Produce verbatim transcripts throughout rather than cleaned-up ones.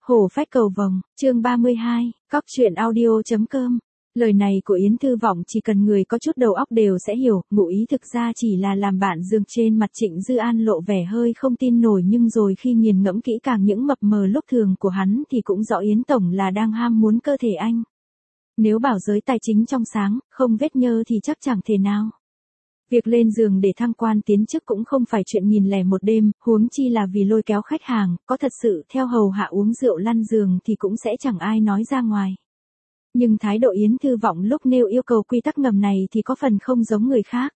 Hổ phách cầu vồng, chương ba mươi hai, cóc truyện audio.com. Lời này của Yến Thư Vọng chỉ cần người có chút đầu óc đều sẽ hiểu, ngụ ý thực ra chỉ là làm bạn giường trên mặt Trịnh Dư An lộ vẻ hơi không tin nổi, nhưng rồi khi nghiền ngẫm kỹ càng những mập mờ lúc thường của hắn thì cũng rõ Yến Tổng là đang ham muốn cơ thể anh. Nếu bảo giới tài chính trong sáng, không vết nhơ thì chắc chẳng thể nào. Việc lên giường để thăng quan tiến chức cũng không phải chuyện nghìn lẻ một đêm, huống chi là vì lôi kéo khách hàng, có thật sự theo hầu hạ uống rượu lăn giường thì cũng sẽ chẳng ai nói ra ngoài. Nhưng thái độ Yến Thư Vọng lúc nêu yêu cầu quy tắc ngầm này thì có phần không giống người khác.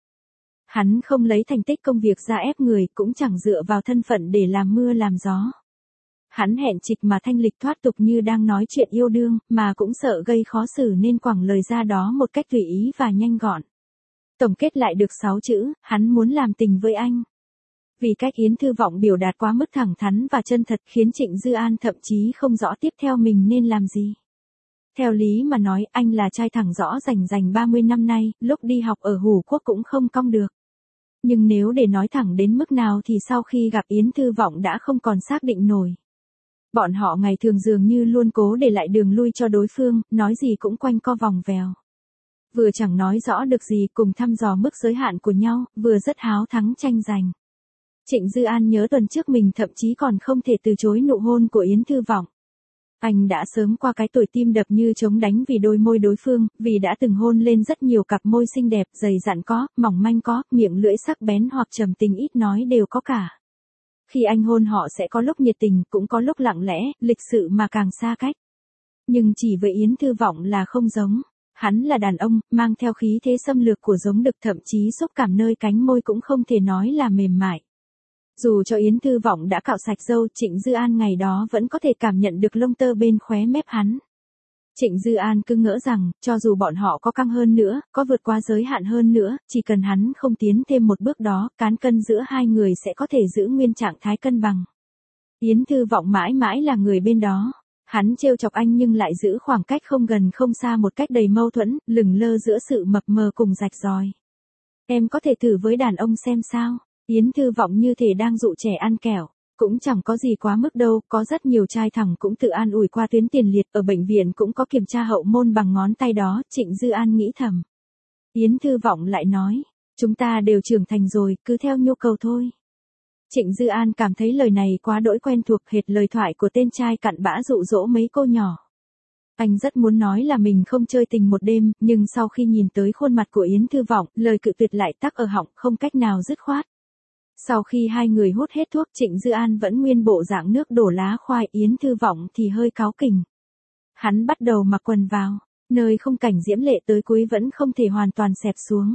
Hắn không lấy thành tích công việc ra ép người, cũng chẳng dựa vào thân phận để làm mưa làm gió. Hắn hẹn trịch mà thanh lịch thoát tục như đang nói chuyện yêu đương, mà cũng sợ gây khó xử nên quẳng lời ra đó một cách tùy ý và nhanh gọn. Tổng kết lại được sáu chữ, hắn muốn làm tình với anh. Vì cách Yến Thư Vọng biểu đạt quá mức thẳng thắn và chân thật khiến Trịnh Dư An thậm chí không rõ tiếp theo mình nên làm gì. Theo lý mà nói, anh là trai thẳng rõ rành rành ba mươi năm nay, lúc đi học ở Hủ Quốc cũng không cong được. Nhưng nếu để nói thẳng đến mức nào thì sau khi gặp Yến Thư Vọng đã không còn xác định nổi. Bọn họ ngày thường dường như luôn cố để lại đường lui cho đối phương, nói gì cũng quanh co vòng vèo. Vừa chẳng nói rõ được gì, cùng thăm dò mức giới hạn của nhau, vừa rất háo thắng tranh giành. Trịnh Dư An nhớ tuần trước mình thậm chí còn không thể từ chối nụ hôn của Yến Thư Vọng. Anh đã sớm qua cái tuổi tim đập như trống đánh vì đôi môi đối phương, vì đã từng hôn lên rất nhiều cặp môi xinh đẹp, dày dặn có, mỏng manh có, miệng lưỡi sắc bén hoặc trầm tình ít nói đều có cả. Khi anh hôn họ sẽ có lúc nhiệt tình, cũng có lúc lặng lẽ, lịch sự mà càng xa cách. Nhưng chỉ với Yến Thư Vọng là không giống. Hắn là đàn ông, mang theo khí thế xâm lược của giống đực, thậm chí xúc cảm nơi cánh môi cũng không thể nói là mềm mại. Dù cho Yến Thư Vọng đã cạo sạch râu, Trịnh Dư An ngày đó vẫn có thể cảm nhận được lông tơ bên khóe mép hắn. Trịnh Dư An cứ ngỡ rằng, cho dù bọn họ có căng hơn nữa, có vượt qua giới hạn hơn nữa, chỉ cần hắn không tiến thêm một bước đó, cán cân giữa hai người sẽ có thể giữ nguyên trạng thái cân bằng. Yến Thư Vọng mãi mãi là người bên đó. Hắn trêu chọc anh nhưng lại giữ khoảng cách không gần không xa một cách đầy mâu thuẫn, lửng lơ giữa sự mập mờ cùng rạch ròi. Em có thể thử với đàn ông xem sao. Yến Thư Vọng như thể đang dụ trẻ ăn kẹo. Cũng chẳng có gì quá mức đâu, có rất nhiều trai thẳng cũng tự an ủi qua tuyến tiền liệt, ở bệnh viện cũng có kiểm tra hậu môn bằng ngón tay đó, Trịnh Dư An nghĩ thầm. Yến Thư Vọng lại nói, chúng ta đều trưởng thành rồi, cứ theo nhu cầu thôi. Trịnh Dư An cảm thấy lời này quá đỗi quen thuộc, hệt lời thoại của tên trai cặn bã dụ dỗ mấy cô nhỏ. Anh rất muốn nói là mình không chơi tình một đêm, nhưng sau khi nhìn tới khuôn mặt của Yến Thư Vọng, lời cự tuyệt lại tắc ở họng, không cách nào dứt khoát. Sau khi hai người hút hết thuốc, Trịnh Dư An vẫn nguyên bộ dạng nước đổ lá khoai, Yến Thư Vọng thì hơi cáu kỉnh. Hắn bắt đầu mặc quần vào, nơi không cảnh diễm lệ tới cuối vẫn không thể hoàn toàn xẹp xuống.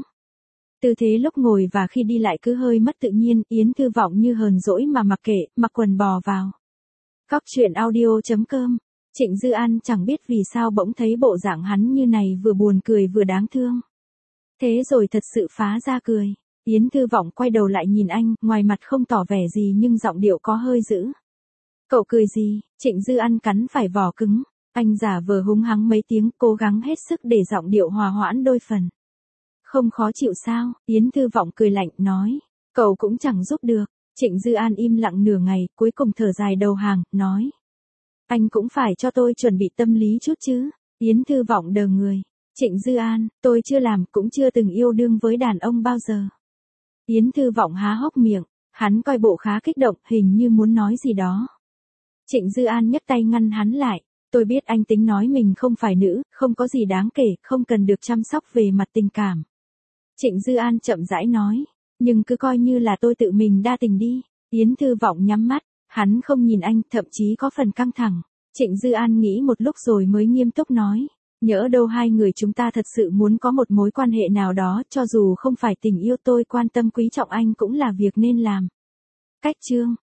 Tư thế lúc ngồi và khi đi lại cứ hơi mất tự nhiên, Yến Thư Vọng như hờn dỗi mà mặc kệ, mặc quần bò vào. Cóc truyện audio.com. Trịnh Dư An chẳng biết vì sao bỗng thấy bộ dạng hắn như này vừa buồn cười vừa đáng thương. Thế rồi thật sự phá ra cười. Yến Thư Vọng quay đầu lại nhìn anh, ngoài mặt không tỏ vẻ gì nhưng giọng điệu có hơi dữ. Cậu cười gì? Trịnh Dư An cắn phải vỏ cứng. Anh giả vờ húng hắng mấy tiếng, cố gắng hết sức để giọng điệu hòa hoãn đôi phần. Không khó chịu sao? Yến Thư Vọng cười lạnh, nói. Cậu cũng chẳng giúp được. Trịnh Dư An im lặng nửa ngày, cuối cùng thở dài đầu hàng, nói. Anh cũng phải cho tôi chuẩn bị tâm lý chút chứ. Yến Thư Vọng đờ người. Trịnh Dư An, tôi chưa làm, cũng chưa từng yêu đương với đàn ông bao giờ. Yến Thư Vọng há hốc miệng, hắn coi bộ khá kích động, hình như muốn nói gì đó. Trịnh Dư An nhấc tay ngăn hắn lại. Tôi biết anh tính nói mình không phải nữ, không có gì đáng kể, không cần được chăm sóc về mặt tình cảm. Trịnh Dư An chậm rãi nói, nhưng cứ coi như là tôi tự mình đa tình đi. Yến Thư Vọng nhắm mắt, hắn không nhìn anh, thậm chí có phần căng thẳng. Trịnh Dư An nghĩ một lúc rồi mới nghiêm túc nói, nhỡ đâu hai người chúng ta thật sự muốn có một mối quan hệ nào đó, cho dù không phải tình yêu, tôi quan tâm quý trọng anh cũng là việc nên làm. Cách chương